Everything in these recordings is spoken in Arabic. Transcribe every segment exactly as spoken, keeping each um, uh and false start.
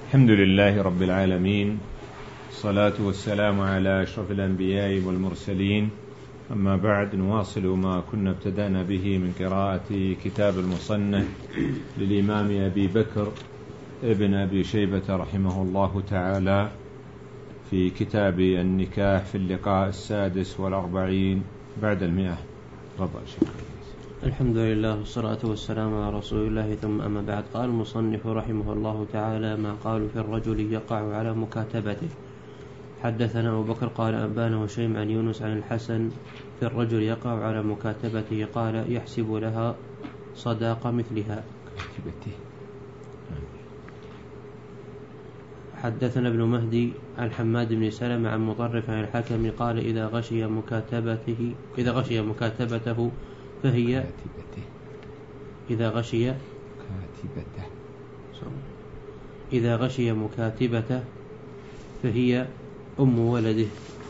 الحمد لله رب العالمين، الصلاة والسلام على أشرف الأنبياء والمرسلين. أما بعد، نواصل ما كنا ابتدأنا به من قراءة كتاب المصنف للإمام أبي بكر ابن أبي شيبة رحمه الله تعالى في كتاب النكاح في اللقاء السادس والأربعين بعد المئة. تفضل شيخ. الحمد لله والصلاة والسلام على رسول الله، ثم أما بعد. قال المصنف رحمه الله تعالى: ما قالوا في الرجل يقع على مكاتبته. حدثنا أبو بكر قال أنبانا هشيم عن يونس عن الحسن في الرجل يقع على مكاتبته قال: يحسب لها صداق مثلها. حدثنا ابن مهدي عن حماد بن سلمة عن مطرف عن الحكم قال: إذا غشي مكاتبته إذا غشي مكاتبته فهي إذا غشي كاتبته إذا غشي مكاتبته فهي أم ولده.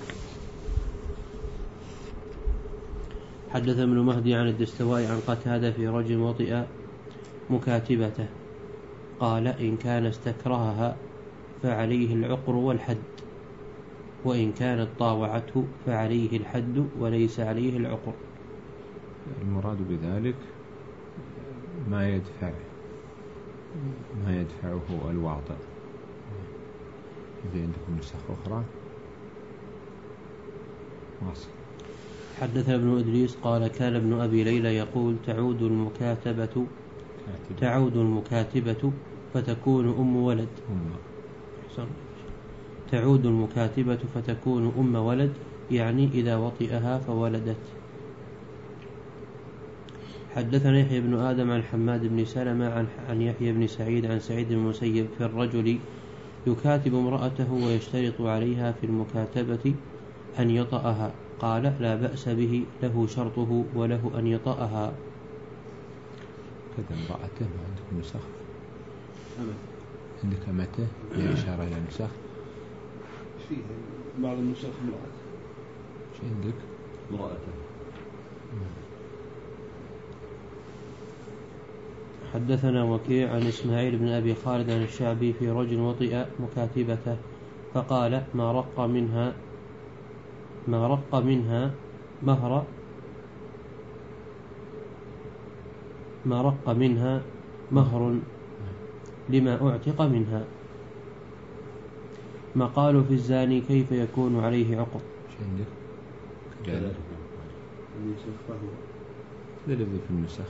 حدث ابن مهدي عن الدستوائي عن قتادة في رجل وطئ مكاتبته قال: إن كان استكرهها فعليه العقر والحد، وإن كانت طاوعته فعليه الحد وليس عليه العقر. المراد بذلك ما يدفع ما يدفعه الواطئ. إذا عندكم نسخ أخرى واصل. حدث ابن إدريس قال: كان ابن أبي ليلى يقول: تعود المكاتبة كاتبة. تعود المكاتبة فتكون أم ولد أم. تعود المكاتبة فتكون أم ولد، يعني إذا وطئها فولدت. حدثنا يحيى بن آدم عن حماد بن سلمة عن, عن يحيى بن سعيد عن سعيد بن المسيب في الرجل يكاتب امرأته ويشترط عليها في المكاتبة أن يطأها قال: لا بأس به، له شرطه وله أن يطأها. كذا امرأته ما عندكم نسخ؟ عندك متى هي إشارة إلى نسخ؟ فيه بعض النسخ امرأة. شو عندك؟ امرأته. حدثنا وكيع عن إسماعيل بن أبي خالد عن الشعبي في رجل وطئ مكاتبته فقال: ما رق منها ما رق منها مهر ما رق منها مهر لما أعتق منها. ما قالوا في الزاني كيف يكون عليه عقب. شو عندك؟ كذلك الذي في النسخ.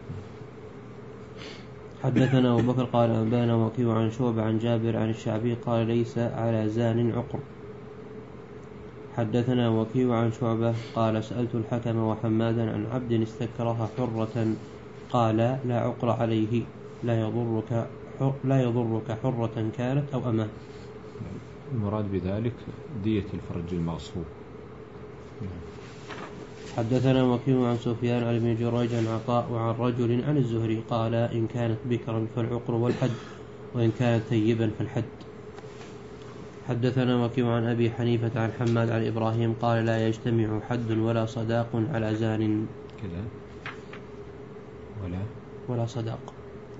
حدثنا أبو بكر قال أنبانا وكيع عن شعبة عن جابر عن الشعبي قال: ليس على زان عقر. حدثنا وكيع عن شعبة قال: سألت الحكم وحمادا عن عبد استكره حرة قال: لا عقر عليه، لا يضرك حر لا يضرك حرة كانت أو أمة. المراد بذلك دية الفرج المغصوب. حدثنا وكيع عن سفيان عن ابن جريج عن عطاء وعن رجل عن الزهري قال: إن كانت بكرا فالعقر والحد، وإن كانت ثيبا فالحد. حدثنا وكيع عن أبي حنيفة عن حماد عن إبراهيم قال: لا يجتمع حد ولا صداق على زان. كذا ولا ولا صداق.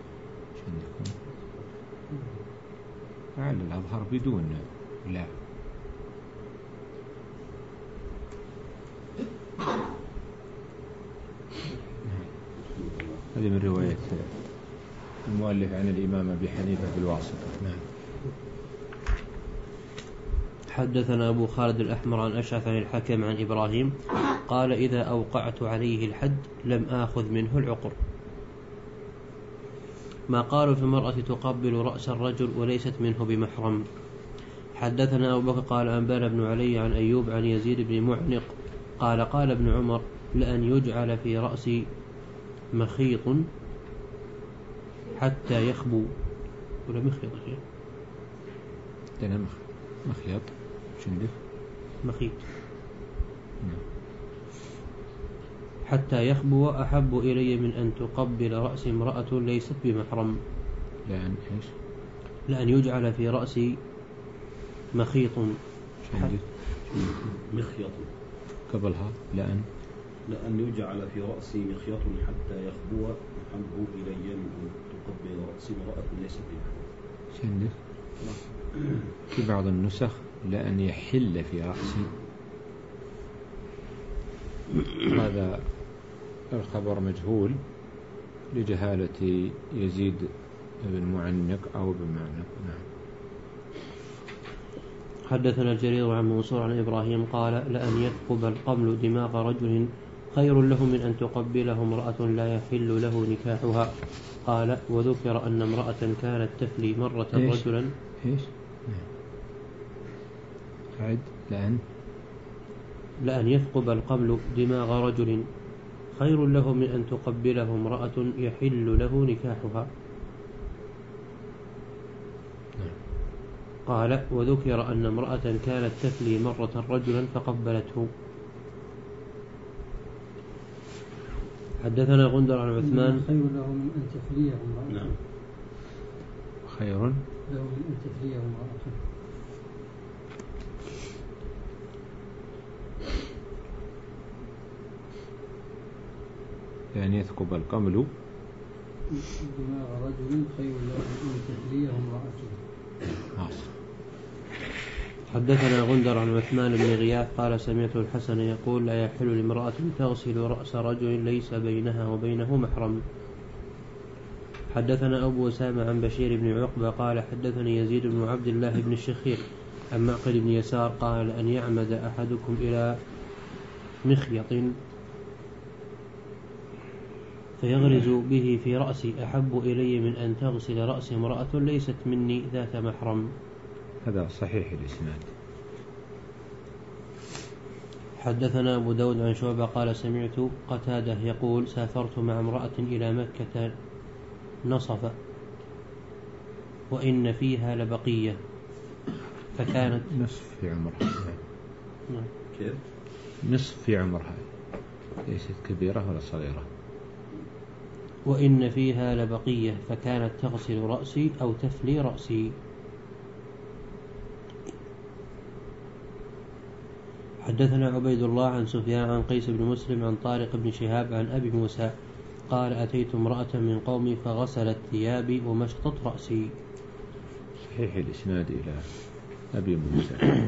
على الأظهر بدون لا. هذه من رواية المؤلف عن الإمام أبي حنيفة بالواسطة. نعم. حدثنا أبو خالد الأحمر عن أشعث عن الحكم عن إبراهيم قال: إذا أوقعت عليه الحد لم آخذ منه العقر. ما قالوا في المرأة تقبل رأس الرجل وليست منه بمحرم. حدثنا أبو بكر قال أنبانا بن علي عن أيوب عن يزيد بن معنق قال: قال ابن عمر: لأن يجعل في رأسي مخيط حتى يخبو. ولا مخيط شيء؟ لا مخيط. شندك؟ مخيط. حتى يخبو أحب إلي من أن تقبل رأس امرأة ليست بمحرم. لأن إيش؟ لأن يجعل في رأسي مخيط. مخيط قبلها لأن لأن يجعل في رأسي مخيط حتى يخبو أحب إلي من أن تقبل رأس امرأة ليست بمحرم. شندك؟ في بعض النسخ لأن يحل في رأسي، هذا الخبر مجهول لجهالة يزيد بن معنق أو بن معنق. نعم. حدثنا الجرير عن منصور عن إبراهيم قال لأن يثقب القبل دماغ رجل خير له من أن تقبله امرأة لا يحل له نكاحها. قال وذكر أن امرأة كانت تفلي مرة إيش؟ رجلا إيش؟ عد لأن لأن يثقب القبل دماغ رجل خير له من أن تقبله امرأة يحل له نكاحها. قال وذكر أن امرأة كانت تفلي مرة رجلا فقبلته. حدثنا غندر عن عثمان خير له من أن تفليه امرأة. نعم. خير له من أن تفليه امرأة. يعني يثقب القمل دماغ رجل خير له من أن تفليه امرأة. حدثنا غندر عن عثمان بن غياث قال سمعت الحسن يقول لا يحل لامرأة تغسل رأس رجل ليس بينها وبينه محرم. حدثنا أبو أسامة عن بشير بن عقبة قال حدثني يزيد بن عبد الله بن الشخير عن معقل بن يسار قال أن يعمد أحدكم إلى مخيط فيغرز به في رأسي أحب إلي من أن تغسل رأس امرأة ليست مني ذات محرم. هذا صحيح الإسناد. حدثنا أبو داود عن شعبة قال سمعت قتادة يقول سافرت مع امرأة إلى مكة نصف وإن فيها لبقية فكانت نصف في عمرها. نعم. كيف؟ نصف في عمرها ليست كبيرة ولا صغيرة. وإن فيها لبقية فكانت تغسل رأسي أو تفلي رأسي. حدثنا عبيد الله عن سفيان عن قيس بن مسلم عن طارق بن شهاب عن أبي موسى قال أتيت امرأة من قومي فغسلت ثيابي ومشطت رأسي. صحيح الإسناد إلى أبي موسى.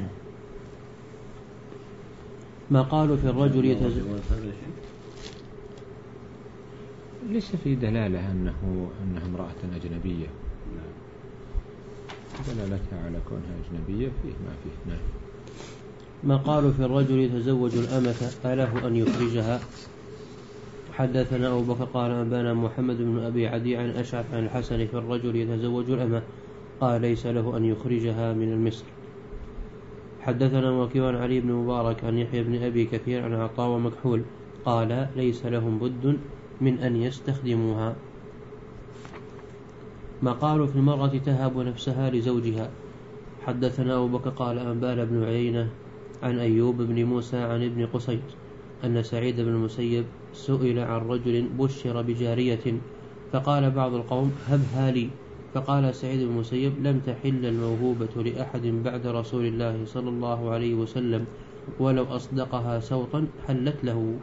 ما قالوا في الرجل يتزوج ليس في دلالة أنه أنها امرأة أجنبية، دلالتها على كونها أجنبية فيه ما فيه. نعم. ما قالوا في الرجل يتزوج الأمة أله أن يخرجها. حدثنا أبو بكر قال أنبانا محمد بن أبي عدي عن أشعث عن الحسن في الرجل يتزوج الأمة قال ليس له أن يخرجها من المصر. حدثنا وكيع عن علي بن مبارك عن يحيى بن أبي كثير عن عطاء ومكحول قال ليس لهم بد من أن يستخدموها. ما قالوا في المرأة تهب نفسها لزوجها. حدثنا أبو بكر قال أنبانا بن عيينة عن أيوب بن موسى عن ابن قصيد أن سعيد بن المسيب سئل عن رجل بشر بجارية فقال بعض القوم هبها لي، فقال سعيد بن المسيب لم تحل الموهوبة لأحد بعد رسول الله صلى الله عليه وسلم ولو أصدقها سوطا حلت له.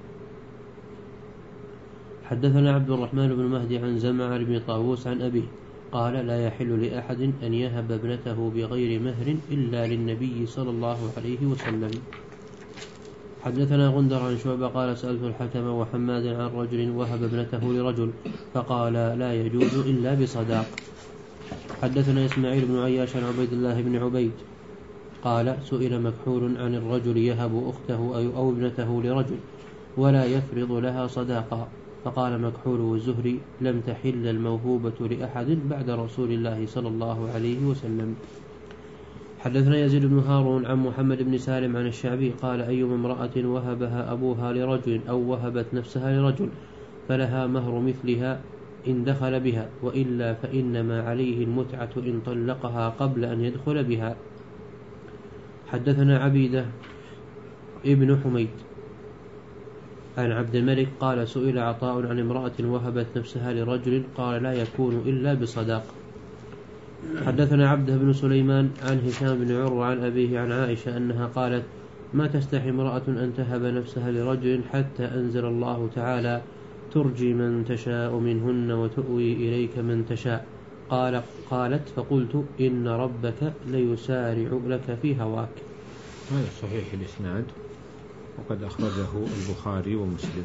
حدثنا عبد الرحمن بن مهدي عن زمع بن طاووس عن أبيه قال لا يحل لأحد أن يهب ابنته بغير مهر إلا للنبي صلى الله عليه وسلم. حدثنا غندر عن شعبة قال سألت الحكم وحماد عن رجل وهب ابنته لرجل فقال لا يجوز إلا بصداق. حدثنا إسماعيل بن عياش عن عبيد الله بن عبيد قال سئل مكحول عن الرجل يهب أخته أو ابنته لرجل ولا يفرض لها صداقا فقال مكحول والزهري لم تحل الموهوبة لأحد بعد رسول الله صلى الله عليه وسلم. حدثنا يزيد بن هارون عن محمد بن سالم عن الشعبي قال أيما امرأة وهبها أبوها لرجل أو وهبت نفسها لرجل فلها مهر مثلها إن دخل بها وإلا فإنما عليه المتعة إن طلقها قبل أن يدخل بها. حدثنا عبيدة ابن حميد عن عبد الملك قال سئل عطاء عن امرأة وهبت نفسها لرجل قال لا يكون إلا بصداق. حدثنا عبده بن سليمان عن هشام بن عروة عن أبيه عن عائشة أنها قالت ما تستحي امرأة أن تهب نفسها لرجل حتى أنزل الله تعالى ترجي من تشاء منهن وتؤوي إليك من تشاء قال قالت فقلت إن ربك ليسارع لك في هواك. هذا صحيح الإسناد وقد أخرجه البخاري ومسلم.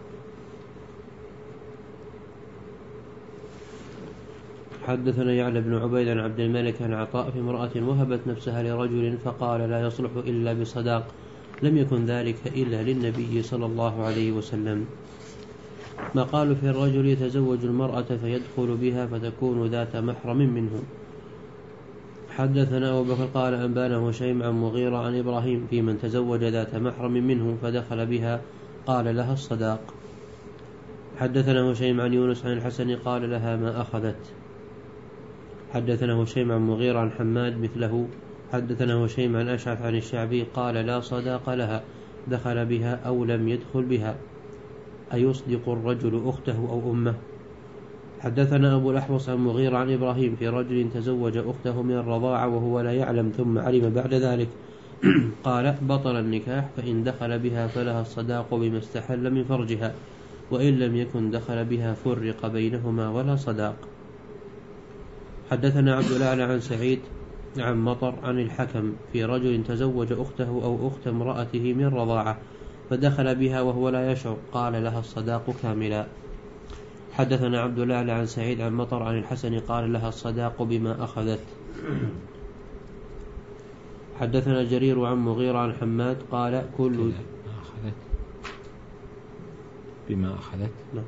حدثنا يعلى بن عبيد عن عبد الملك عن عطاء في امرأة وهبت نفسها لرجل فقال لا يصلح إلا بصداق، لم يكن ذلك إلا للنبي صلى الله عليه وسلم. ما قالوا في الرجل يتزوج المرأة فيدخل بها فتكون ذات محرم منه. حدثنا أبو بكر قال أنبانا هشيم عن مغيرة عن إبراهيم في من تزوج ذات محرم منه فدخل بها قال لها الصداق. حدثنا هشيم عن يونس عن الحسن قال لها ما أخذت. حدثنا هشيم عن مغيرة عن حماد مثله. حدثنا هشيم عن أشعث عن الشعبي قال لا صداق لها، دخل بها أو لم يدخل بها. أيصدق الرجل أخته أو أمه؟ حدثنا أبو الأحوص عن مغيرة عن إبراهيم في رجل تزوج أخته من الرضاعة وهو لا يعلم ثم علم بعد ذلك قال بطل النكاح، فإن دخل بها فلها الصداق بما استحل من فرجها، وإن لم يكن دخل بها فرق بينهما ولا صداق. حدثنا عبد الأعلى عن سعيد عن مطر عن الحكم في رجل تزوج أخته أو أخت امرأته من رضاعة فدخل بها وهو لا يشعر قال لها الصداق كاملا. حدثنا عبد الأعلى عن سعيد عن مطر عن الحسن قال لها الصداق بما أخذت. حدثنا جرير عن مغيرة عن حماد قال كل ما أخذت بما أخذت لا.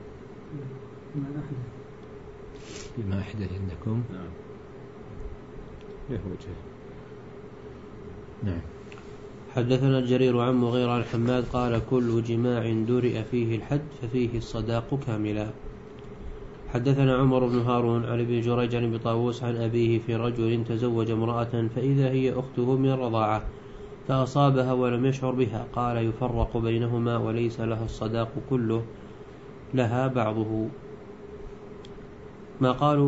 بما أحدث عندكم نعم له وجه. نعم. حدثنا الجرير عن مغيرة عن حماد قال كل جماع درئ فيه الحد ففيه الصداق كاملا. حدثنا عمر بن هارون عن ابن جريج عن ابي طاووس عن أبيه في رجل تزوج امرأة فإذا هي أخته من الرضاعة فأصابها ولم يشعر بها قال يفرق بينهما وليس لها الصداق كله، لها بعضه. ما قالوا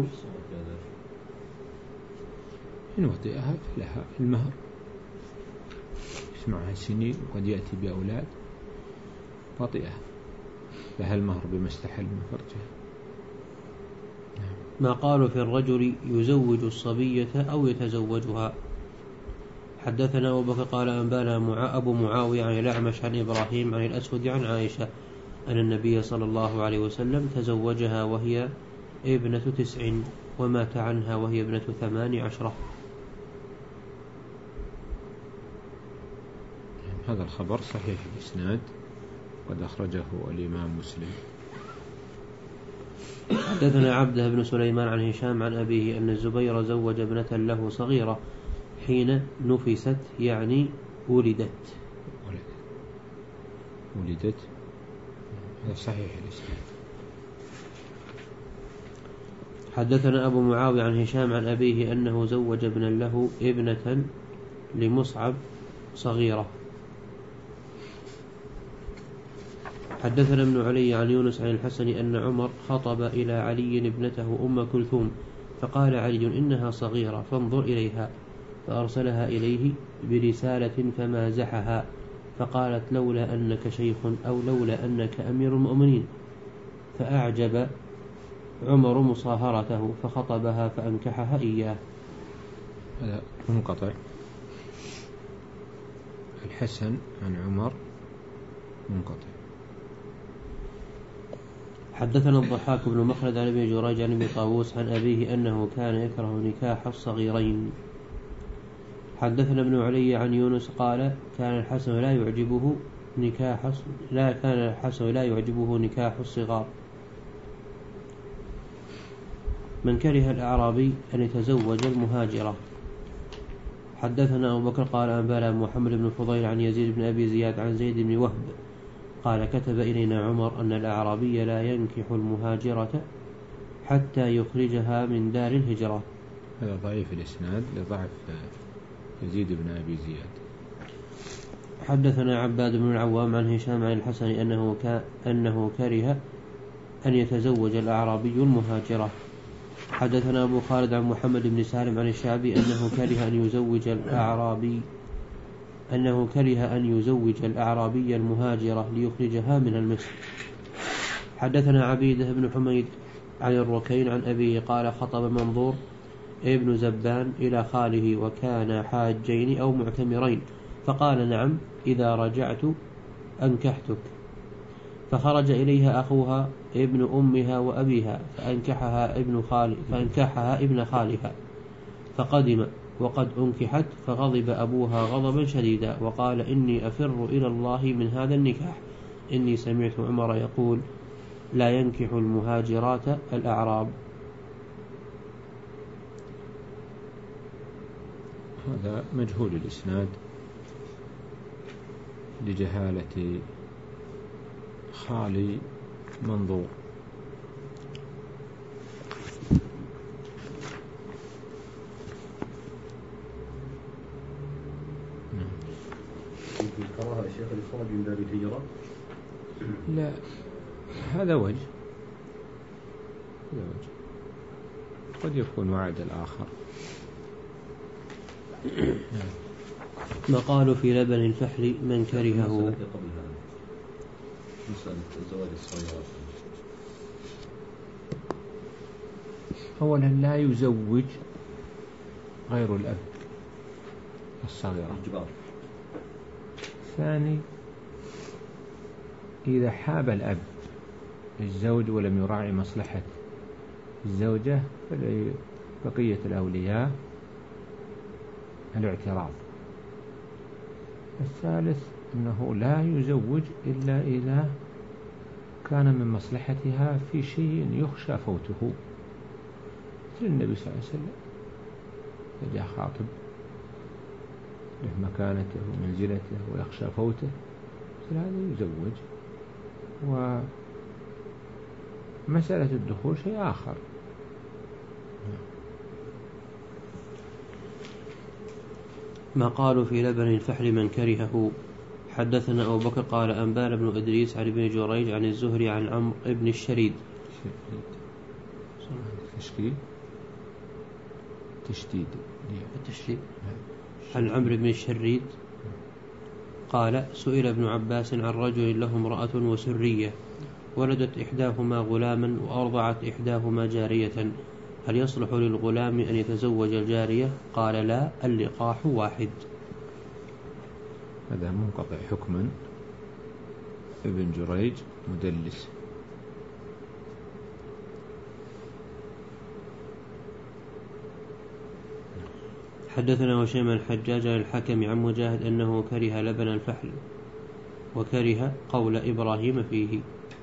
إن وطئها فلها المهر، يسمعها سنين وقد يأتي بأولاد وطئها لها المهر بما استحل من فرجها. ما قالوا في الرجل يزوج الصبية أو يتزوجها. حدثنا أبو بكر قال أنبانا معا أبو معاوية عن الأعمش عن إبراهيم عن الأسود عن عائشة أن النبي صلى الله عليه وسلم تزوجها وهي ابنة تسع ومات عنها وهي ابنة ثمان عشرة. هذا الخبر صحيح الإسناد قد أخرجه الإمام مسلم. حدثنا عبده بن سليمان عن هشام عن أبيه أن الزبير زوج ابنة له صغيرة حين نفست يعني ولدت ولدت هذا صحيح الإسناد. حدثنا أبو معاوية عن هشام عن أبيه أنه زوج ابنا له ابنة لمصعب صغيرة. حدثنا ابن علي عن يونس عن الحسن أن عمر خطب إلى علي ابنته أم كلثوم فقال علي إنها صغيرة فانظر إليها، فأرسلها إليه برسالة فمازحها فقالت لولا أنك شيخ أو لولا أنك أمير المؤمنين، فأعجب عمر مصاهرته فخطبها فأنكحها إياه. هذا منقطع. الحسن عن عمر منقطع. حدثنا الضحاك بن مخلد عن ابن جريج عن ابن طاووس عن أبيه أنه كان يكره نكاح الصغيرين. حدثنا ابن علي عن يونس قال كان الحسن لا يعجبه نكاح لا كان الحسن لا يعجبه نكاح الصغار. من كره الأعرابي أن يتزوج المهاجرة. حدثنا أبو بكر قال أنبانا محمد بن فضيل عن يزيد بن أبي زياد عن زيد بن وهب قال كتب إلينا عمر أن الأعرابي لا ينكح المهاجرة حتى يخرجها من دار الهجرة. هذا ضعيف الإسناد لضعف يزيد بن أبي زياد. حدثنا عباد بن العوام عن هشام عن الحسن أنه, أنه كره أن يتزوج الأعرابي المهاجرة. حدثنا أبو خالد عن محمد بن سالم عن الشعبي أنه كره أن يزوج الأعرابي أنه كره أن يزوج الأعرابي المهاجرة ليخرجها من المسجد. حدثنا عبيدة بن حميد عن الركين عن أبيه قال خطب منظور ابن زبان إلى خاله وكان حاجين أو معتمرين فقال نعم إذا رجعت أنكحتك. فخرج إليها أخوها ابن أمها وأبيها فأنكحها ابن خال فأنكحها ابن خالها فقدم وقد أنكحت فغضب أبوها غضبا شديدا وقال إني أفر إلى الله من هذا النكاح إني سمعت عمر يقول لا ينكح المهاجرات الأعراب. هذا مجهول الإسناد لجهالة خالي منظور. يمكن كراهة يا شيخ الإخراج من باب الهجرة؟ لا، هذا وجه هذا وجه قد يكون وعد الآخر. ما قالوا في لبن الفحل من كرهه. مسألة زواج الصغيرات. أولا لا يزوج غير الأب الصغيرة. إجبار. ثاني إذا حاب الأب الزوج ولم يراعي مصلحة الزوجة فبقية الأولياء الاعتراض. الثالث أنه لا يزوج إلا إذا كان من مصلحتها في شيء يخشى فوته، مثل النبي صلى الله عليه وسلم إذا جاء خاطب له مكانته ومنزلته ويخشى فوته مثل هذا يزوج. ومسألة الدخول شيء آخر. ما قالوا في لبن الفحل من كرهه. حدثنا أبو بكر قال أنبانا بن إدريس عن ابن جريج عن الزهري عن عمرو بن الشريد تشديد تشديد التشديد عن عمرو بن الشريد قال سئل ابن عباس عن رجل له امرأة وسرية ولدت إحداهما غلاما وأرضعت إحداهما جارية هل يصلح للغلام أن يتزوج الجارية؟ قال لا، اللقاح واحد. هذا منقطع حكما. ابن جريج مدلس. حدثنا هشيم الحجاج الحكم عن مجاهد أنه كره لبن الفحل وكره قول إبراهيم فيه.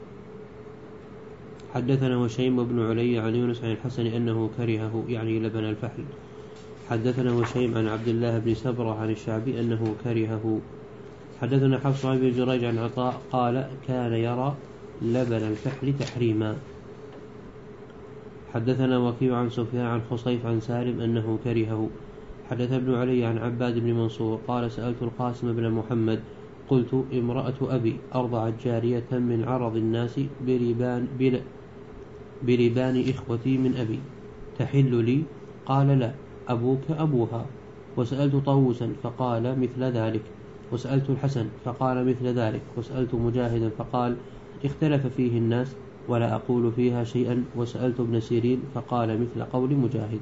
حدثنا هشيم بن علي عن يونس عن الحسن أنه كرهه يعني لبن الفحل. حدثنا هشيم عن عبد الله بن سبرة عن الشعبي أنه كرهه. حدثنا حفص عن ابن جريج عن عطاء قال كان يرى لبن الفحل تحريما. حدثنا وكيع عن سفيان عن خصيف عن سالم أنه كرهه. حدث ابن علي عن عباد بن منصور قال سألت القاسم بن محمد قلت امرأة أبي أرضعت جارية من عرض الناس بربان, بربان إخوتي من أبي تحل لي؟ قال لا، أبوك أبوها. وسألت طاووسا فقال مثل ذلك، وسألت الحسن فقال مثل ذلك، وسألت مجاهدا فقال اختلف فيه الناس ولا أقول فيها شيئا، وسألت ابن سيرين فقال مثل قول مجاهد.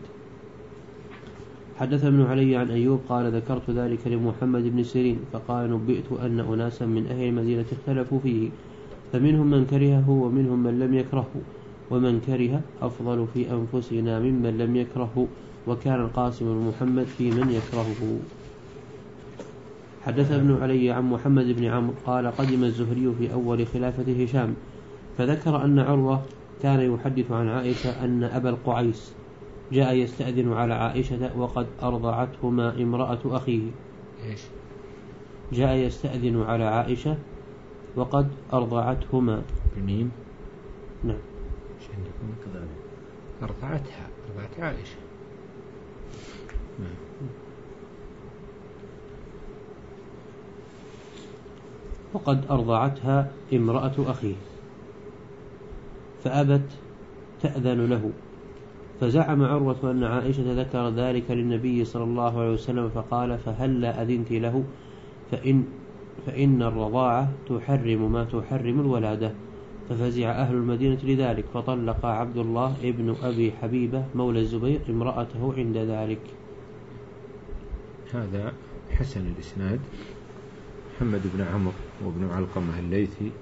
حدث ابن علي عن أيوب قال ذكرت ذلك لمحمد بن سيرين فقال نبئت أن أناسا من أهل المدينة اختلفوا فيه فمنهم من كرهه ومنهم من لم يكرهه، ومن كره أفضل في أنفسنا ممن لم يكرهه، وكان القاسم بن محمد في من يكرهه. حدث ابن علي عن محمد بن عمرو قال قدم الزهري في أول خلافة هشام فذكر أن عروة كان يحدث عن عائشة أن أبا القعيس جاء يستأذن على عائشة وقد أرضعتهما امرأة أخيه. إيش؟ جاء يستأذن على عائشة وقد أرضعتهما بميم. نعم. كذلك أرضعتها أرضعت عائشة. نعم. وقد أرضعتها امرأة أخيه فأبت تأذن له، فزعم عروة أن عائشة ذكر ذلك للنبي صلى الله عليه وسلم فقال فهل لا أذنت له؟ فإن, فإن الرضاعة تحرم ما تحرم الولادة. ففزع أهل المدينة لذلك، فطلق عبد الله ابن أبي حبيبة مولى الزبير امرأته عند ذلك. هذا حسن الإسناد، محمد بن عمرو وابن علقمة الليثي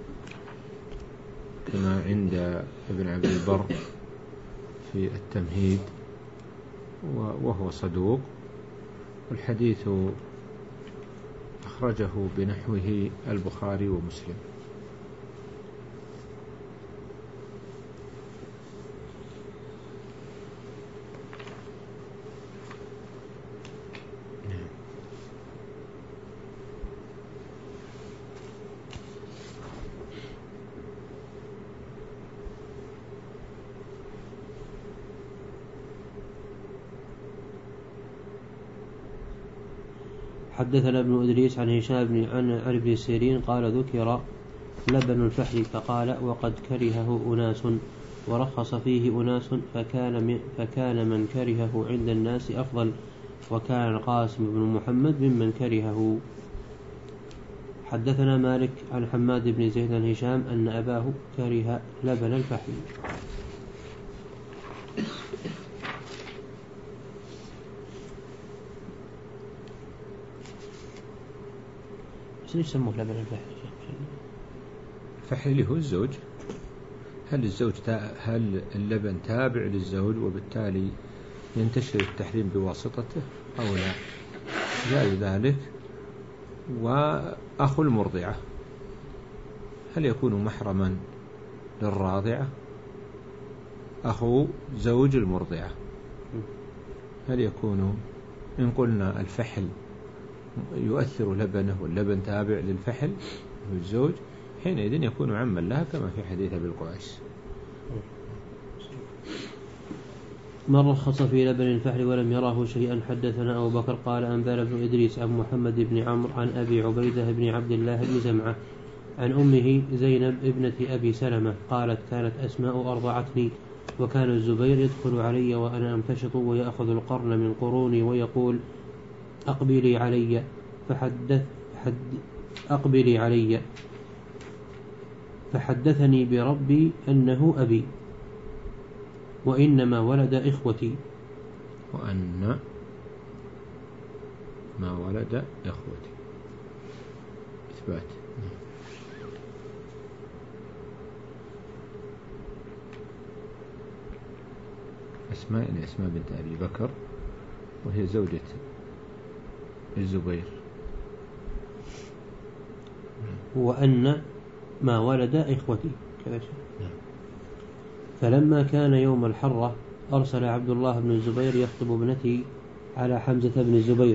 كما عند ابن عبد البر في التمهيد، وهو صدوق، والحديث أخرجه بنحوه البخاري ومسلم. حدثنا ابن إدريس عن هشام بن عن ابن سيرين قال ذكر لبن الفحل فقال وقد كرهه أناس ورخص فيه أناس، فكان, فكان من كرهه عند الناس أفضل، وكان القاسم بن محمد ممن كرهه. حدثنا مالك عن حماد بن زيد عن هشام أن أباه كره لبن الفحل. شو يسموه لبن الفحل؟ الفحل هو الزوج. هل الزوج هل اللبن تابع للزوج وبالتالي ينتشر التحريم بواسطته أو لا؟ جاء ذلك. وأخو المرضعة هل يكون محرما للراضعة؟ أخو زوج المرضعة هل يكون، إن قلنا الفحل يؤثر لبنه واللبن تابع للفحل والزوج، حينئذ يكون عما لها كما في حديث أبي القعيس. من رخص في لبن الفحل ولم يراه شيئا. حدثنا أبو بكر قال أنبأنا بن إدريس عن محمد بن عمرو عن أبي عبيدة بن عبد الله بن زمعة عن أمه زينب ابنة أبي سلمة قالت كانت أسماء أرضعتني، وكان الزبير يدخل علي وأنا أمتشط ويأخذ القرن من قروني ويقول أقبلي علي، فحدث حد أقبلي علي فحدثني بربي أنه أبي وإنما ولد إخوتي. وأن ما ولد إخوتي إثبات. أسماء يعني أسماء بنت أبي بكر وهي زوجة الزبير. وأن ما ولد إخوتي كذا. فلما كان يوم الحرة أرسل عبد الله بن الزبير يخطب ابنتي على حمزة بن الزبير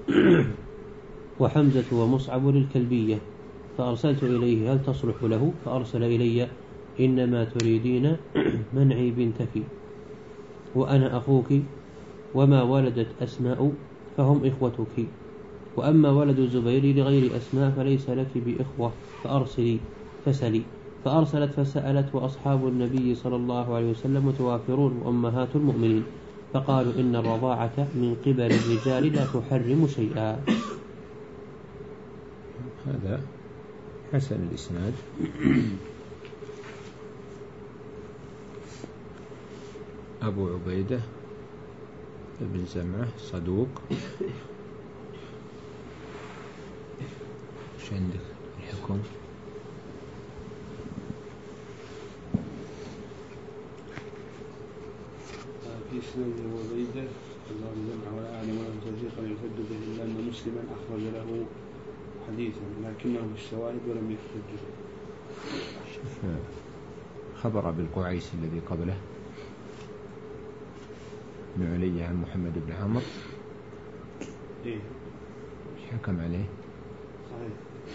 وحمزة ومصعب للكلبية، فأرسلت إليه هل تصلح له؟ فأرسل إلي إنما تريدين منعي بنتك وأنا أخوك، وما ولدت أسماء فهم إخوتك، وأما ولد الزبير لغير أسماء فليس لك بإخوة، فأرسلي فسلي. فأرسلت فسألت، وأصحاب النبي صلى الله عليه وسلم متوافرون وأمهات المؤمنين، فقالوا إن الرضاعة من قبل الرجال لا تحرم شيئا. هذا حسن الإسناد. أبو عبيدة ابن زمعة صدوق. وش عندك الحكم؟ في سنن أبو عبيدة الله جمع ولا أعلم ولا توثيقا يعتد به إلا أن مسلما أخرج له حديثا لكنه بالشواهد ولم يحتج به. شوف خبر أبي القعيس الذي قبله بن علي عن محمد بن عمرو إيه حكم عليه صحيح،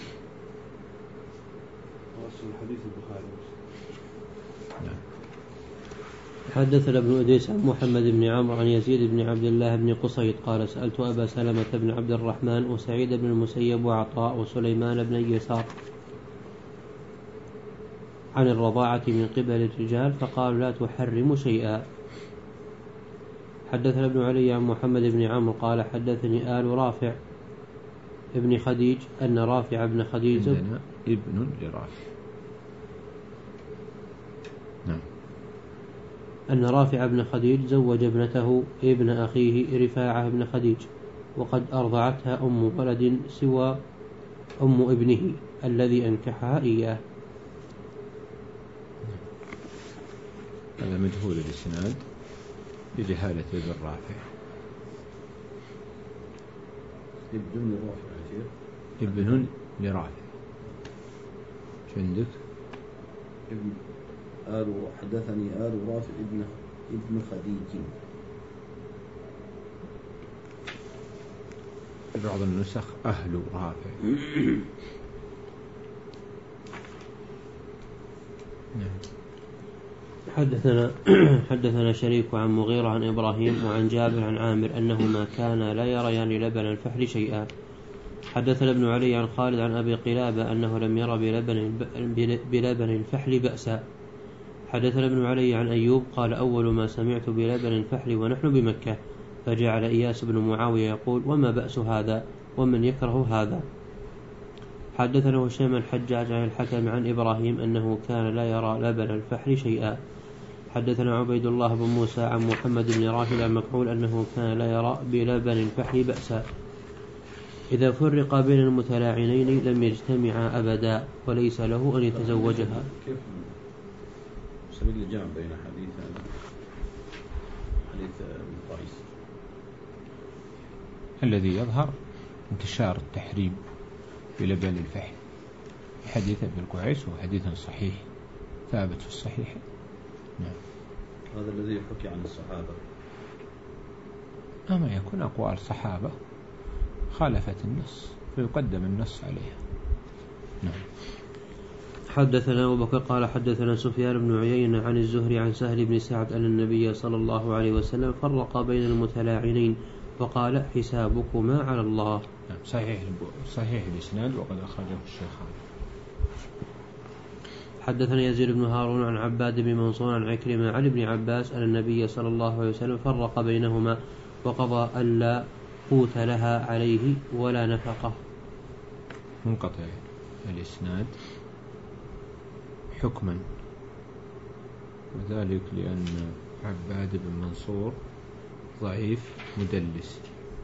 وصل الحديث البخاري. نعم. حدثنا ابن إدريس عن محمد بن عمرو عن يزيد بن عبد الله بن قصيد قال سألت أبا سلمة بن عبد الرحمن وسعيد بن المسيب وعطاء وسليمان بن يسار عن الرضاعة من قبل الرجال فقالوا لا تحرم شيئا. حدثنا ابن علي عن محمد بن عمرو قال حدثني آل رافع ابن خديج أن رافع بن خديج عندنا ابن لرافع نعم. أن رافع بن خديج زوج ابنته ابن أخيه رفاعة بن خديج وقد أرضعتها أم ولد سوى أم ابنه الذي أنكحها إياه. هذا مجهول الإسناد بجهالة ابن رافع. ابن رافع يا شيخ. ابن لرافع. شو عندك؟ ابن آل حدثني آل رافع ابن ابن خديج. في بعض النسخ أهل رافع. نعم. حدثنا حدثنا شريك عن مغيرة عن إبراهيم وعن جابر عن عامر أنهما كانا لا يريان لبن الفحل شيئا. حدثنا ابن علي عن خالد عن أبي قلابة أنه لم ير بلبن, بلبن الفحل بأسا. حدثنا ابن علي عن أيوب قال أول ما سمعت بلبن الفحل ونحن بمكة، فجعل إياس بن معاوية يقول وما بأس هذا ومن يكره هذا. حدثنا هشام الحجاج عن الحكم عن إبراهيم أنه كان لا يرى لبن الفحل شيئا. حدثنا عبيد الله بن موسى عن محمد بن راشد عن مكحول أنه كان لا يرى بلبن الفحل بأسا. إذا فرق بين المتلاعنين لم يجتمعا أبدا وليس له أن يتزوجها. كيف سبيل الجمع بين حديث حديث ابن قيس؟ الذي يظهر انتشار التحريم بلبن الفحل. حديث ابن قيس هو حديث صحيح ثابت في الصحيح. نعم. هذا الذي يحكي عن الصحابة. أما يكون أقوال الصحابة خالفت النص فيقدم النص عليها. نعم. حدثنا أبو بكر قال حدثنا سفيان بن عيينة عن الزهري عن سهل بن سعد أن النبي صلى الله عليه وسلم فرق بين المتلاعنين وقال حسابكما على الله. نعم. صحيح صحيح الإسناد وقد أخرجه الشيخان. حدثنا يزيد بن هارون عن عباد بن منصور عن عكرمة عن ابن عباس أن النبي صلى الله عليه وسلم فرق بينهما وقضى ألا قوت لها عليه ولا نفقه. منقطع الإسناد حكما، وذلك لأن عباد بن منصور ضعيف مدلس.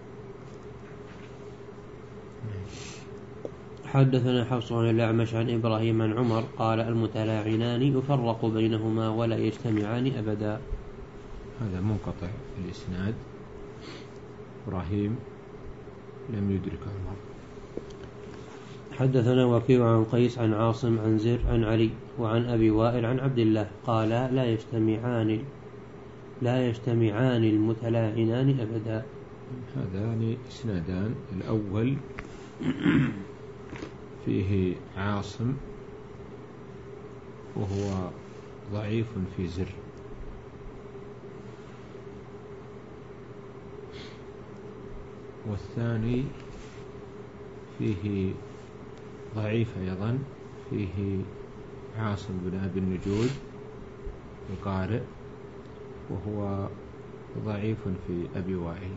حدثنا حفص عن الأعمش عن إبراهيم عن عمر قال المتلاعنان يفرق بينهما ولا يجتمعان أبدا. هذا منقطع الإسناد، إبراهيم لم يدرك عمر. حدثنا وكيع عن قيس عن عاصم عن زر عن علي وعن أبي وائل عن عبد الله قال لا يجتمعان لا يجتمعان المتلاعنان أبدا. هذان إسنادان، الأول فيه عاصم وهو ضعيف في زر، والثاني فيه ضعيف أيضا، فيه عاصم بن أبي النجود القارئ وهو ضعيف في أبي وائل.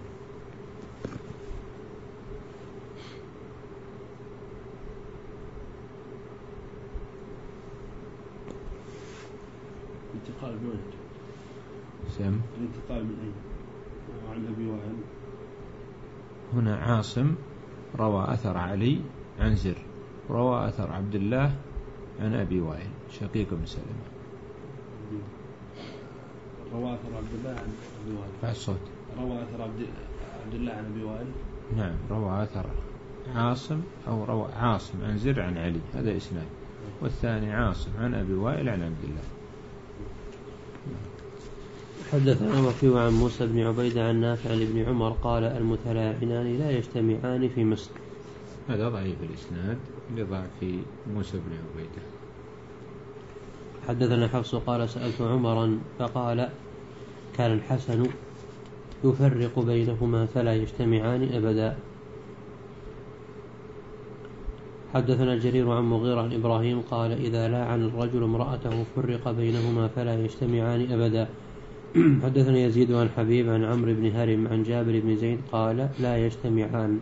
انتقال من وين؟ سم الانتقال من أين؟ عن أبي وائل. هنا عاصم روى أثر علي عن زر، روى أثر عبد الله عن أبي وائل شقيق بن سلمة. روى أثر عبد الله عن أبي وائل. بعد الصوت. روى أثر عبد عبد الله عن أبي وائل. نعم، روى أثر عاصم أو روى عاصم عن زر عن علي، هذا إسناد، والثاني عاصم عن أبي وائل عن عبد الله. حدثنا وكيع عن موسى بن عبيدة عن نافع عن ابن عمر قال المتلاعنان لا يجتمعان في مصر. هذا ضعيف الإسناد لضعف موسى بن عبيدة. حدثنا حفص قال سألت عمرا فقال كان الحسن يفرق بينهما فلا يجتمعان أبدا. حدثنا الجرير عن مغيرة عن إبراهيم قال إذا لاعن الرجل امرأته فرق بينهما فلا يجتمعان أبدا. حدثنا يزيد عن حبيب عن عمرو بن هرم عن جابر بن زيد قال لا يجتمعان.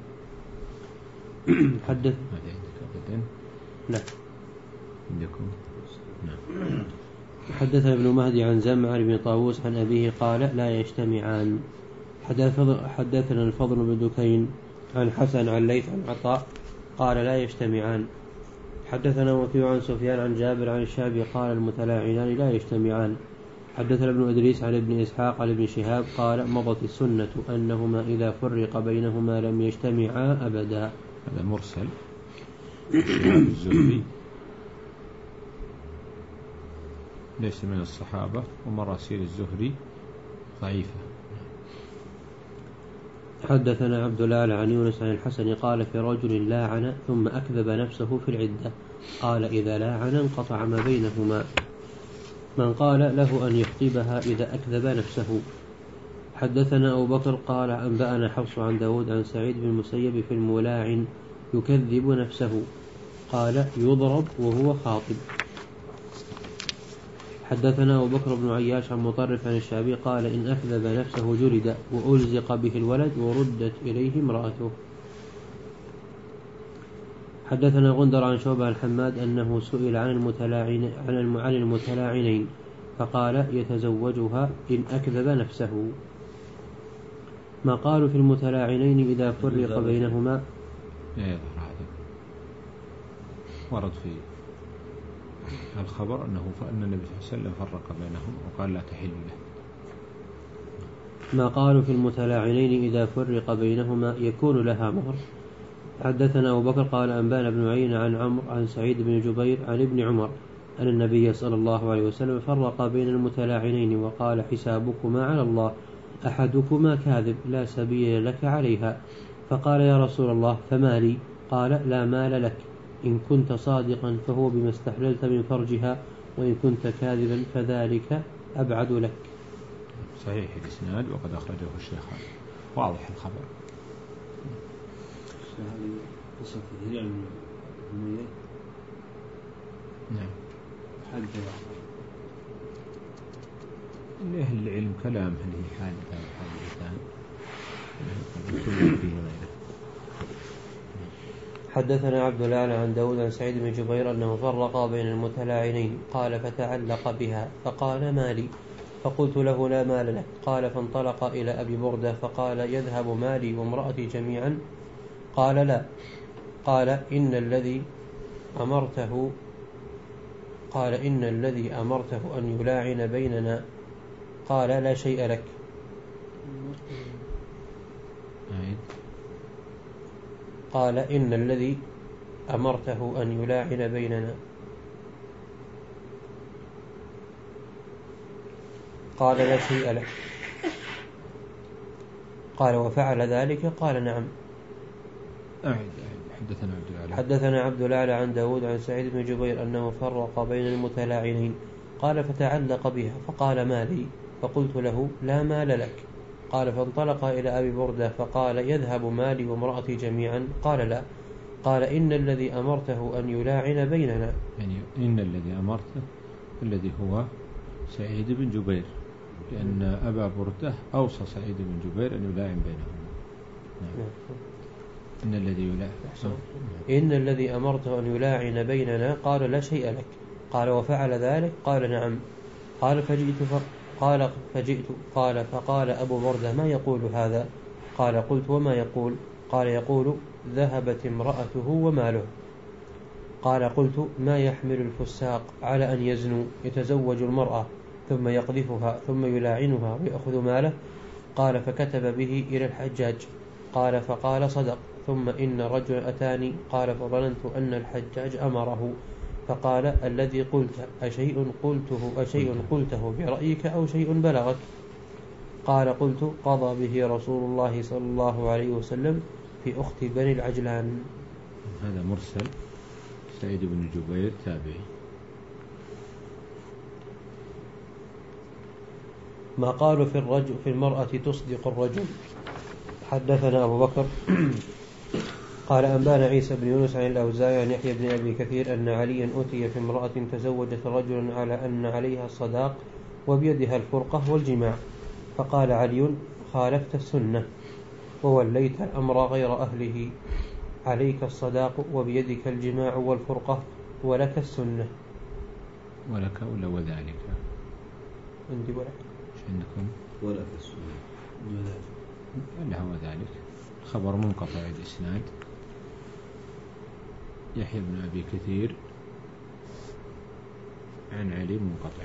حدث ما عندك أبدا؟ لا عندكم؟ نعم. حدثنا ابن مهدي عن زمعر بن طاووس عن أبيه قال لا يجتمعان. حدثنا الفضل بن دكين عن حسن عن ليث عن عطاء قال لا يجتمعان. حدثنا وكيع عن سفيان عن جابر عن الشعبي قال المتلاعنان لا يجتمعان. حدثنا ابن إدريس عن ابن إسحاق عن ابن شهاب قال مضت السنة أنهما إذا فرق بينهما لم يجتمعا أبدا. هذا مرسل الزهري ليس من الصحابة، ومراسيل الزهري ضعيفة. حدثنا عبد الله عن يونس عن الحسن قال في رجل لاعن ثم أكذب نفسه في العدة قال إذا لاعن انقطع ما بينهما. من قال له أن يخطبها إذا أكذب نفسه. حدثنا أبو بكر قال أنبأنا حفص عن داود عن سعيد بن المسيب في الملاعن يكذب نفسه قال يضرب وهو خاطب. حدثنا أبو بكر بن عياش عن مطرف عن الشعبي قال إن أكذب نفسه جلد وألزق به الولد وردت إليه امرأته. حدثنا غندر عن شعبة عن حماد أنه سئل عن المتلاعن عن المتلاعنين فقال يتزوجها إن أكذب نفسه. ما قالوا في المتلاعنين إذا فرق بينهما ورد في الخبر أنه فأن النبي صلى الله عليه وسلم فرق بينهم وقال لا تحل له. ما قالوا في المتلاعنين إذا فرق بينهما يكون لها مهر. حدثنا أبو بكر قال أنبانا بن عين عن عمرو عن سعيد بن جبير عن ابن عمر أن النبي صلى الله عليه وسلم فرق بين المتلاعنين وقال حسابكما على الله أحدكما كاذب لا سبيل لك عليها. فقال يا رسول الله فما لي؟ قال لا مال لك، إن كنت صادقا فهو بما استحللت من فرجها، وإن كنت كاذبا فذلك أبعد لك. صحيح الإسناد وقد أخرجه الشيخان. واضح الخبر. هذه قصة الهلال الميت. نعم. حد لأهل العلم كلام هل هي حادثة أو حادثتان كل فيه غيره. حدثنا عبد الله عن داود عن سعيد بن جبير أنه فرق بين المتلاعنين قال فتعلق بها فقال ما لي؟ فقلت له لا مال لك. قال فانطلق إلى أبي بردة فقال يذهب مالي وامرأتي جميعا؟ قال لا. قال إن الذي أمرته قال إن الذي أمرته أن يلاعن بيننا. قال لا شيء لك. قال إن الذي أمرته أن يلاعن بيننا. قال لا شيء لك. قال وفعل ذلك؟ قال نعم. حدثنا عبد الله حدثنا عبد الله عن داود عن سعيد بن جبير أنه فرق بين المتلاعنين قال فتعلق بها فقال ما لي؟ فقلت له لا مال لك. قال فانطلق إلى أبي بردة فقال يذهب مالي وامرأتي جميعا؟ قال لا. قال إن الذي أمرته أن يلاعن بيننا. يعني إن الذي أمرته الذي هو سعيد بن جبير، لأن أبا بردة أوصى سعيد بن جبير أن يلاعن بينهم. نعم. إن الذي يلاعن إن الذي أمرته أن يلاعن بيننا. قال لا شيء لك. قال وفعل ذلك؟ قال نعم. قال فجئت ف... قال فجئت قال فقال أبو بردة ما يقول هذا؟ قال قلت وما يقول؟ قال يقول ذهبت امرأته وماله. قال قلت ما يحمل الفساق على أن يزنوا يتزوج المرأة ثم يقذفها ثم يلاعنها ويأخذ ماله؟ قال فكتب به إلى الحجاج. قال فقال صدق. ثم إن رجل أتاني قال فظننت أن الحجاج أمره فقال الذي قلت أشيء قلته أشيء قلته برأيك أو شيء بلغك؟ قال قلت قضى به رسول الله صلى الله عليه وسلم في أخت بني العجلان. هذا مرسل. سعيد بن جبير تابعي. ما قالوا في الرجل في المرأة تصدق الرجل. حدثنا أبو بكر قال أنبانا عيسى بن يونس عن الأوزاعي عن يحيى بن أبي كثير أن عليا أتي في امرأة تزوجت رجلا على أن عليها الصداق وبيدها الفرقة والجماع، فقال علي خالفت السنة ووليت الأمر غير أهله، عليك الصداق وبيدك الجماع والفرقة ولك السنة. ولك ولا وذلك؟ عندي ولا. ايش عندكم؟ ولا في السنة. لا هو ذلك. خبر منقطع الإسناد. يحيى بن أبي كثير عن علي منقطع.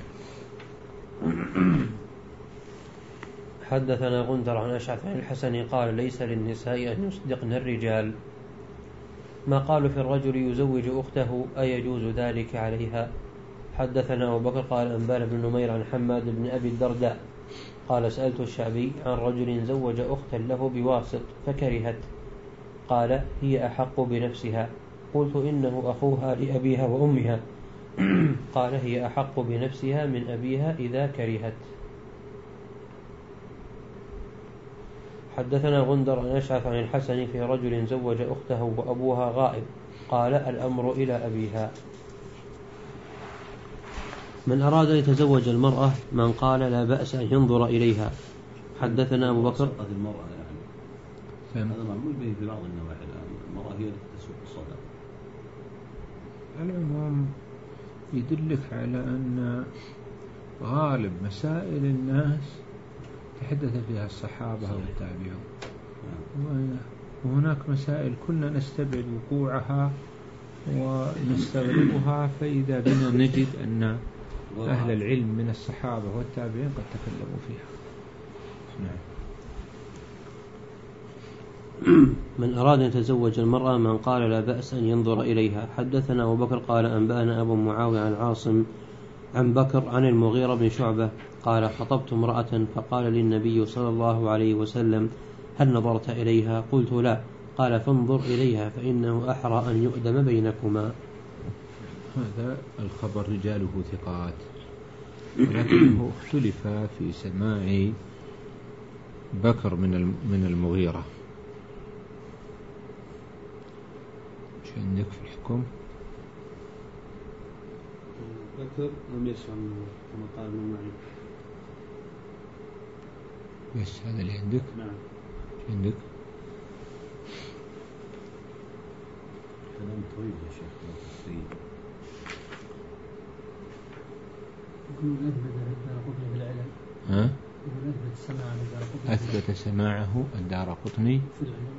حدثنا غندر عن أشعث عن الحسن قال ليس للنساء أن يصدقن الرجال. ما قالوا في الرجل يزوج أخته أيجوز ذلك عليها؟ حدثنا أبو بكر قال أنبانا بن نمير عن حماد بن أبي الدرداء قال سألت الشعبي عن رجل زوج أختا له بواسط فكرهت، قال هي أحق بنفسها. قلت إنه أخوها لأبيها وأمها. قال هي أحق بنفسها من أبيها إذا كرهت. حدثنا غندر عن أشعث عن الحسن في رجل زوج أخته وأبوها غائب، قال الأمر إلى أبيها. من أراد أن يتزوج المرأة من قال لا بأس أن ينظر إليها. حدثنا أبو بكر. المرأة يعني هذا معمول به في بعض النواحي الآن، المرأة هي التي تسوق الصلاة. العموم يدلك على أن غالب مسائل الناس تحدث فيها الصحابة والتابعون، وهناك مسائل كنا نستبعد وقوعها ونستغربها، فإذا بنا نجد أن أهل العلم من الصحابة والتابعين قد تكلموا فيها. نعم. من أراد أن يتزوج المرأة من قال لا بأس أن ينظر إليها. حدثنا أبو بكر قال أنبأنا أبو معاوية عن عاصم عن بكر عن المغيرة بن شعبة قال خطبت امرأة فقال للنبي صلى الله عليه وسلم هل نظرت إليها؟ قلت لا. قال فانظر إليها فإنه أحرى أن يؤدم بينكما. هذا الخبر رجاله ثقات، ولكنه اختلف في سماع بكر من من المغيرة. ايش عندك في الحكم؟ بكر لم يسمع منه كما قال ابن معين. بس هذا اللي عندك؟ نعم. ايش عندك؟ كلام طويل يا شيخ. يقول أثبت الدارقطني في العلم. ها؟ يقول أثبت سماع الدارقطني. أثبت سماعه الدارقطني في العلم.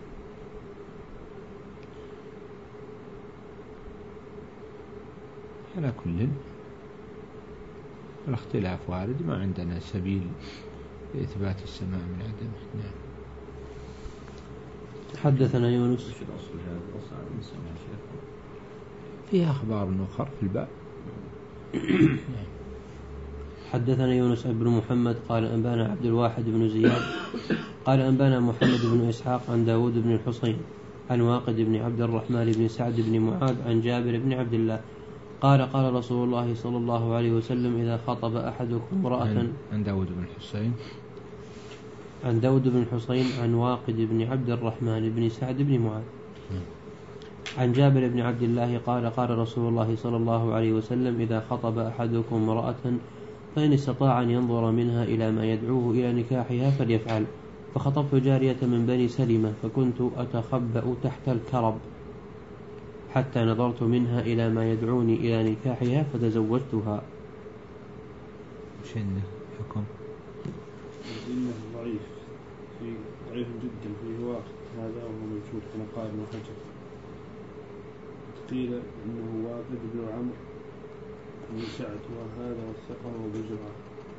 على كل الاختلاف وارد، ما عندنا سبيل لإثبات السماع من عدمه. نعم. حدثنا يونس. ايش الأصل هذا؟ الأصل عدم السماع شيخ. فيها أخبار أخرى في الباب. حدثنا يونس بن محمد قال أنبانا عبد الواحد بن زياد قال أنبانا محمد بن إسحاق عن داود بن الحصين عن واقد بن عبد الرحمن بن سعد بن معاذ عن جابر بن عبد الله قال قال رسول الله صلى الله عليه وسلم إذا خطب أحدكم امرأة. عن داود بن الحصين عن داود بن الحصين عن واقد بن عبد الرحمن بن سعد بن معاذ عن جابر بن عبد الله قال قال رسول الله صلى الله عليه وسلم إذا خطب أحدكم امرأة فإن استطاع أن ينظر منها إلى ما يدعوه إلى نكاحها فليفعل. فخطبت جارية من بني سلمة فكنت أتخبأ تحت الكرب حتى نظرت منها إلى ما يدعوني إلى نكاحها فتزوجتها. وش عندك حكم؟ إنه ضعيف في ضعيف جدا في واقع هذا وهو موجود كما قال ابن حجر. قيل إنه واقد بن عمرو بن سعد وهذا وثقه أبو زرعة.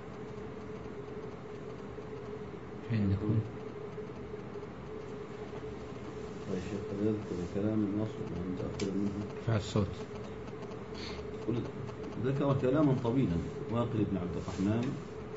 عندكم؟ طيب شيخ يذكر كلام النصر وأن تأخذ منه. ارفع الصوت. ذكر كلاما طويلا واقد بن عبد الرحمن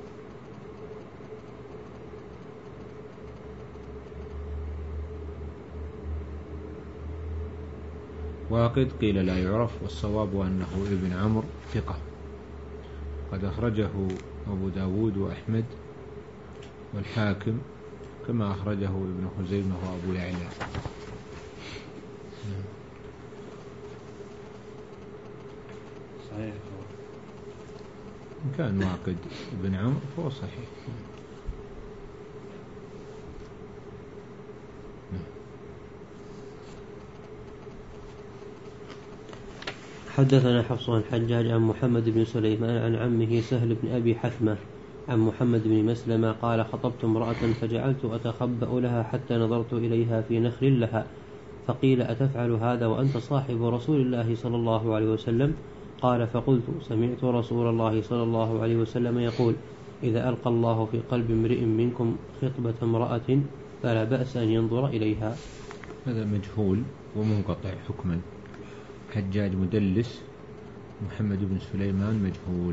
واقد قيل لا يعرف، والصواب أنه ابن عمرو ثقة، قد أخرجه أبو داود وأحمد والحاكم كما أخرجه ابن خزيمة وأبو يعلى. صحيح. إن كان واقد ابن عمرو فهو صحيح. حدثنا حفص عن حجاج عن محمد بن سليمان عن عمه سهل بن أبي حثمة عن محمد بن مسلمة قال خطبت امرأة فجعلت أتخبأ لها حتى نظرت إليها في نخل لها فقيل أتفعل هذا وأنت صاحب رسول الله صلى الله عليه وسلم؟ قال فقلت سمعت رسول الله صلى الله عليه وسلم يقول إذا ألقى الله في قلب امرئ منكم خطبة امرأة فلا بأس أن ينظر إليها. هذا مجهول ومنقطع حكما. حجاج مدلس، محمد بن سليمان مجهول.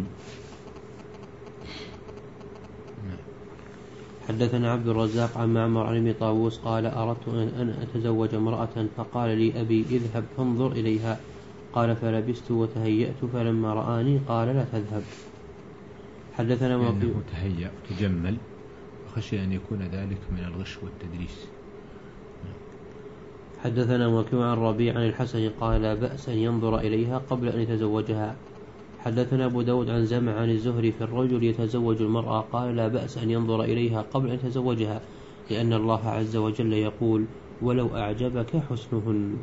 حدثنا عبد الرزاق عن معمر عن ابن طاووس قال أردت أن أتزوج امرأة فقال لي أبي اذهب فانظر إليها. قال فلبست وتهيأت فلما رآني قال لا تذهب. حدثنا لأنه تهيأ تجمل وخشي أن يكون ذلك من الغش والتدريس. حدثنا وكيع عن ربيع عن الحسن قال لا بأس أن ينظر إليها قبل أن يتزوجها. حدثنا أبو داود عن زمع عن الزهري في الرجل يتزوج المرأة قال لا بأس أن ينظر إليها قبل أن يتزوجها لأن الله عز وجل يقول ولو أعجبك حسنهن.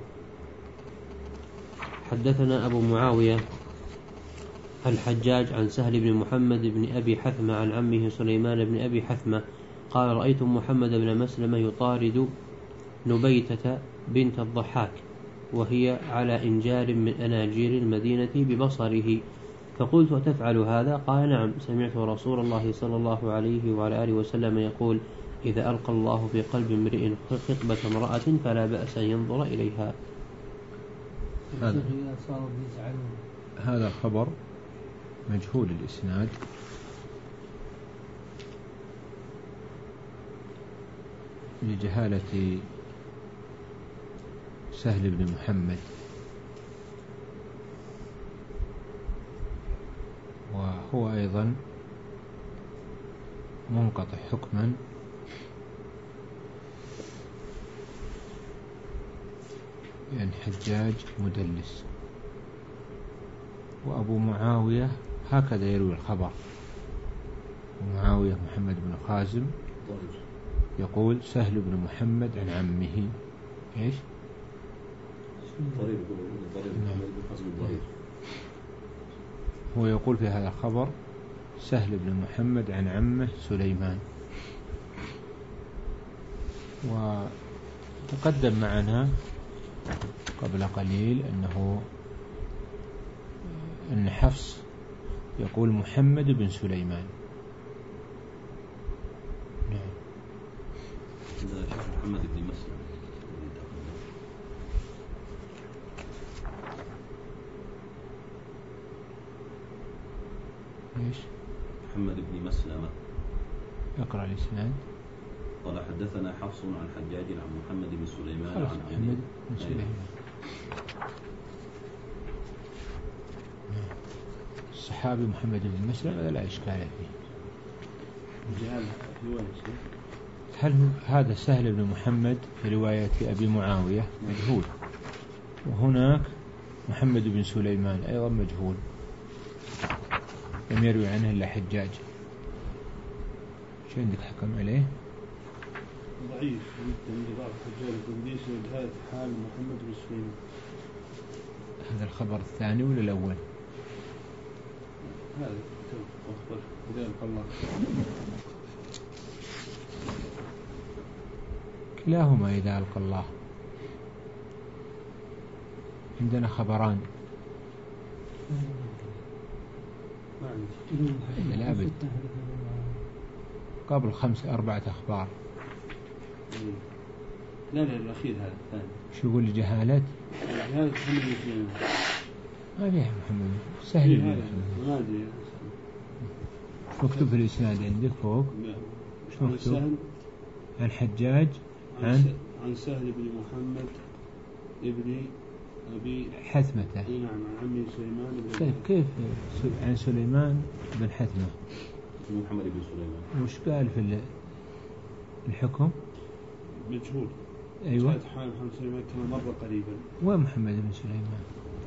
حدثنا أبو معاوية الحجاج عن سهل بن محمد بن أبي حثمة عن عمه سليمان بن أبي حثمة قال رأيت محمد بن مسلمة يطارد نبيتة بنت الضحاك وهي على إنجار من أناجير المدينة ببصره فقلت أتفعل هذا؟ قال نعم سمعت رسول الله صلى الله عليه وعلى آله وسلم يقول إذا ألقى الله في قلب امرئ خطبة امرأة فلا بأس أن ينظر إليها. هذا, هذا خبر مجهول الإسناد لجهالة سهل بن محمد وهو أيضا منقطع حكما لأن حجاج مدلس. وأبو معاوية هكذا يروي الخبر. معاوية محمد بن خازم يقول سهل بن محمد عن عمه إيش؟ هو يقول في هذا الخبر سهل بن محمد عن عمه سليمان. وتقدم معنا قبل قليل أنه أن حفص يقول محمد بن سليمان. نعم. محمد بن مسلم ايش؟ محمد بن مسلمة. اقرأ الإسناد. قال حدثنا حفص عن حجاج عن محمد بن سليمان عن محمد بن سليمان. الصحابي محمد بن مسلم هذا لا إشكال فيه. هل هذا سهل بن محمد في رواية أبي معاوية مجهول، وهناك محمد بن سليمان أيضا مجهول لم يروي عنه إلا حجاج. شو عندك حكم عليه؟ ضعيف جدا لضعف حجاج القنديس وجهالة حال محمد بن سليمان. هذا الخبر الثاني ولا الأول؟ هذا أخبر إذا ألقى الله. كلاهما إذا ألقى الله. عندنا خبران. لا بد قبل خمس أربعة أخبار. لا لا الأخير هذا الثاني. شو يقول الجهالة؟ جهالة محمد بن سليمان. ما فيها محمد سهل. ما أدري. مكتوب في الإسناد عندك فوق. شو مكتوب؟ عن حجاج عن عن سهل بن محمد ابن أبي حثمة. نعم عن عمي سليمان بن. طيب كيف عن سليمان بن حثمة؟ محمد بن سليمان. وش قال في الحكم؟ مجهول. أيوة. حال محمد سليمان كان مرة قريبا. وين محمد بن سليمان؟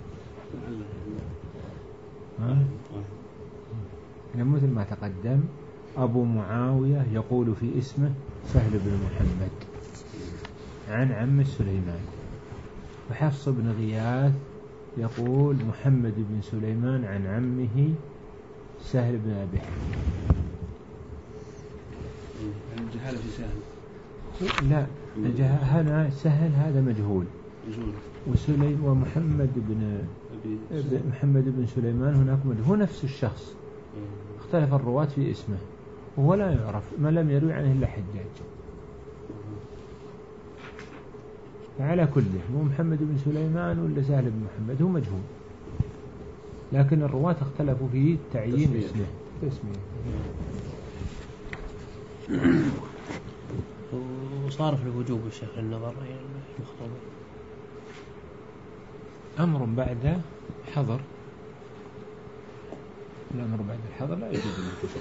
ها؟ مثل ما تقدم أبو معاوية يقول في اسمه سهل بن محمد عن عم سليمان، وحفص بن غياث يقول محمد بن سليمان عن عمه سهل بن أبي حكيم. الجهالة في سهل. لا هنا سهل هذا مجهول. وسليم ومحمد بن محمد بن سليمان هناك مجهول، هو نفس الشخص اختلف الرواة في اسمه وهو لا يعرف، ما لم يروي عنه إلا حجاج. فعلى كله مو محمد بن سليمان ولا سهل بن محمد، هو مجهول، لكن الرواة اختلفوا في تعيين اسمه تسمية. وصار في الوجوب الشيخ النظر يعني مخطوبة أمر بعد حظر، الأمر بعد الحظر لا يجوز الوجوب.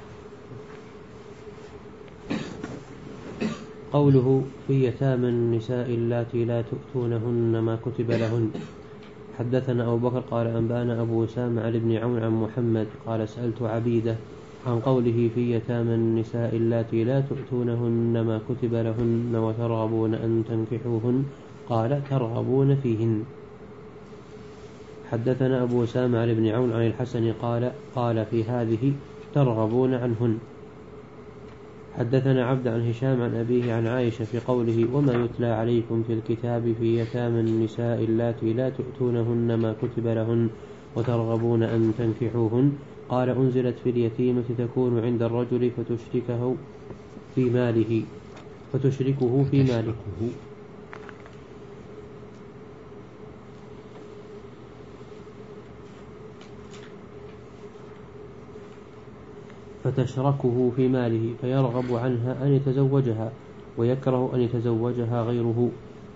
قوله في يتامى النساء اللاتي لا تؤتونهن ما كتب لهن. حدثنا أبو بكر قال أنبانا أبو أسامة عن ابن عون عن محمد قال سألت عبيدة عن قوله في يتامى النساء اللاتي لا تؤتونهن ما كتب لهن وترغبون أن تنكحوهن قال ترغبون فيهن. حدثنا أبو أسامة عن ابن عون عن الحسن قال قال في هذه ترغبون عنهن. حدثنا عبد عن هشام عن أبيه عن عائشة في قوله وما يتلى عليكم في الكتاب في يتامى النساء اللاتي لا تؤتونهن ما كتب لهن وترغبون أن تنكحوهن قال أنزلت في اليتيمة تكون عند الرجل فتشركه في ماله فتشركه في ماله فتشركه في ماله فيرغب عنها أن يتزوجها ويكره أن يتزوجها غيره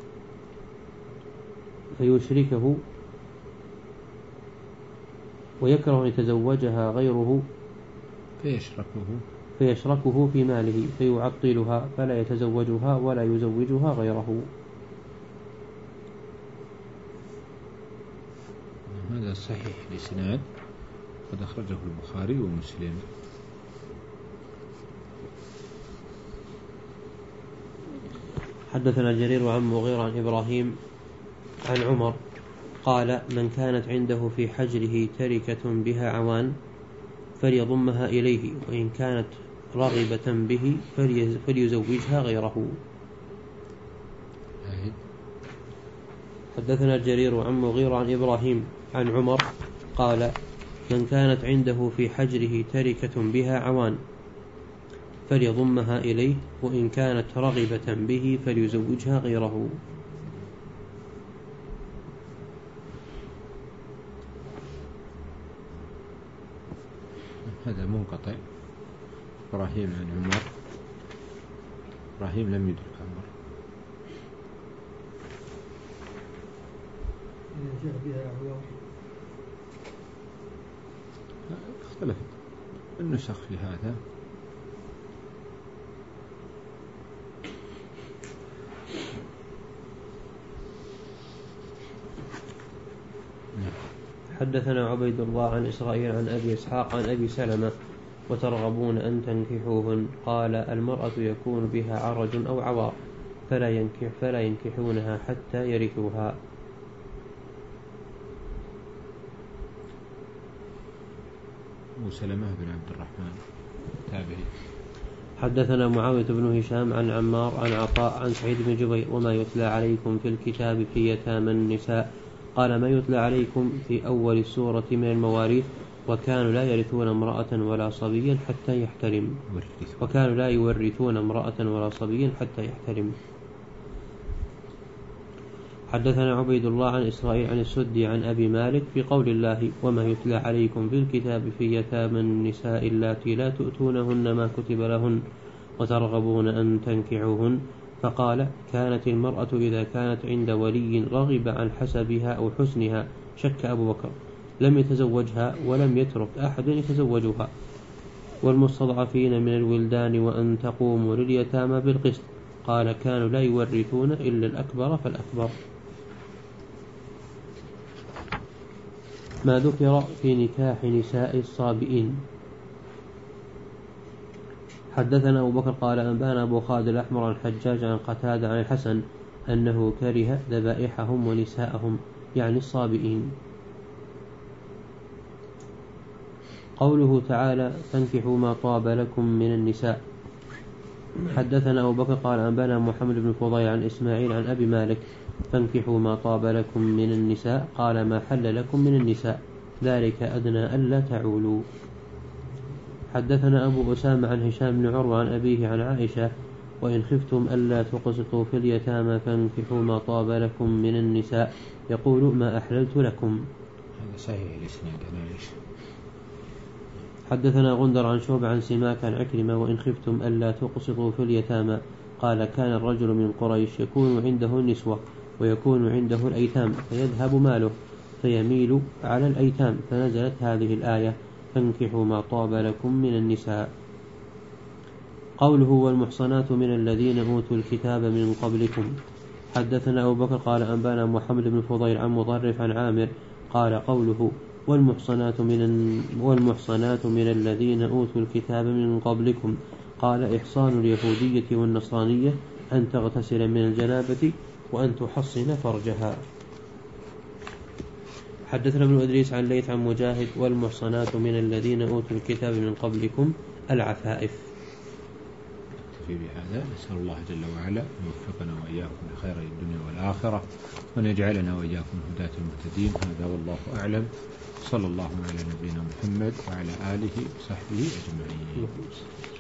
فيشركه ويكره أن يتزوجها غيره فيشركه فيشركه في ماله فيعطلها فلا يتزوجها ولا يزوجها غيره. هذا صحيح الإسناد قد أخرجه البخاري ومسلم. حدثنا جرير عن مغيرة عن إبراهيم عن عمر قال من كانت عنده في حجره تركة بها عوان فليضمها إليه وإن كانت راغبة به فليزوجها غيره. حدثنا جرير عن مغيرة عن إبراهيم عن عمر قال من كانت عنده في حجره تركة بها عوان فليضمها إليه وإن كانت رغبة به فليزوجها غيره. هذا منقطع. إبراهيم عن عمر، إبراهيم لم يدرك عمر. اختلفت النسخ في هذا. حدثنا عبيد الله عن إسرائيل عن أبي إسحاق عن أبي سلمة وترغبون أن تنكحوهن قال المرأة يكون بها عرج أو عوار فلا ينكح فلا ينكحونها حتى يرثوها. أبو سلمة بن عبد الرحمن تابعي. حدثنا معاوية بن هشام عن عمار عن عطاء عن سعيد بن جبير وما يتلى عليكم في الكتاب في يتامى النساء قال ما يتلى عليكم في أول السورة من المواريث وكانوا لا يرثون امرأة ولا صبيا حتى يحترم وكانوا لا يورثون امرأة ولا صبيا حتى يحترم. حدثنا عبيد الله عن إسرائيل عن السدي عن أبي مالك في قول الله وما يتلى عليكم في الكتاب في يتامى النساء اللاتي لا تؤتونهن ما كتب لهن وترغبون أن تنكحوهن فقال كانت المرأة إذا كانت عند ولي رغب عن حسبها أو حسنها شك أبو بكر لم يتزوجها ولم يترك أحد يتزوجها والمستضعفين من الولدان وأن تقوموا لليتامى بالقسط قال كانوا لا يورثون إلا الأكبر فالأكبر. ما ذكر في نكاح نساء الصابئين. حدثنا أبو بكر قال أنبانا أبو خالد الأحمر عن الحجاج عن قتادة عن الحسن أنه كره ذبائحهم ونساءهم يعني الصابئين. قوله تعالى فانكحوا ما طاب لكم من النساء. حدثنا أبو بكر قال أنبانا محمد بن فضيل عن إسماعيل عن أبي مالك فانكحوا ما طاب لكم من النساء قال ما حل لكم من النساء ذلك أدنى ألا تعولوا. حدثنا أبو أسامة عن هشام بن عروة عن أبيه عن عائشة وإن خفتم ألا تقسطوا في اليتامى فانكحوا ما طاب لكم من النساء يقول ما أحللت لكم. هذا صحيح الإسناد. حدثنا غندر عن شعبة عن سماك عن عكرمة وإن خفتم ألا تقسطوا في اليتامى قال كان الرجل من قريش يكون عنده النسوة ويكون عنده الأيتام فيذهب ماله فيميل على الأيتام فنزلت هذه الآية فانكحوا ما طاب لكم من النساء. قوله والمحصنات من الذين أوتوا الكتاب من قبلكم. حدثنا أبو بكر قال أنبانا محمد بن فضيل عن مضرف عن عامر قال قوله والمحصنات من, والمحصنات من الذين أوتوا الكتاب من قبلكم قال إحصان اليهودية والنصرانية أن تغتسل من الجنابة وأن تحصن فرجها. حدثنا ابن إدريس عن ليث عن مجاهد والمحصنات من الذين أوتوا الكتاب من قبلكم العفائف. في بهذا نسأل الله جل وعلا أن يوفقنا وإياكم لخير الدنيا والآخرة وأن يجعلنا وإياكم هداة المهتدين. هذا والله أعلم. صلى الله على نبينا محمد وعلى آله وصحبه أجمعين.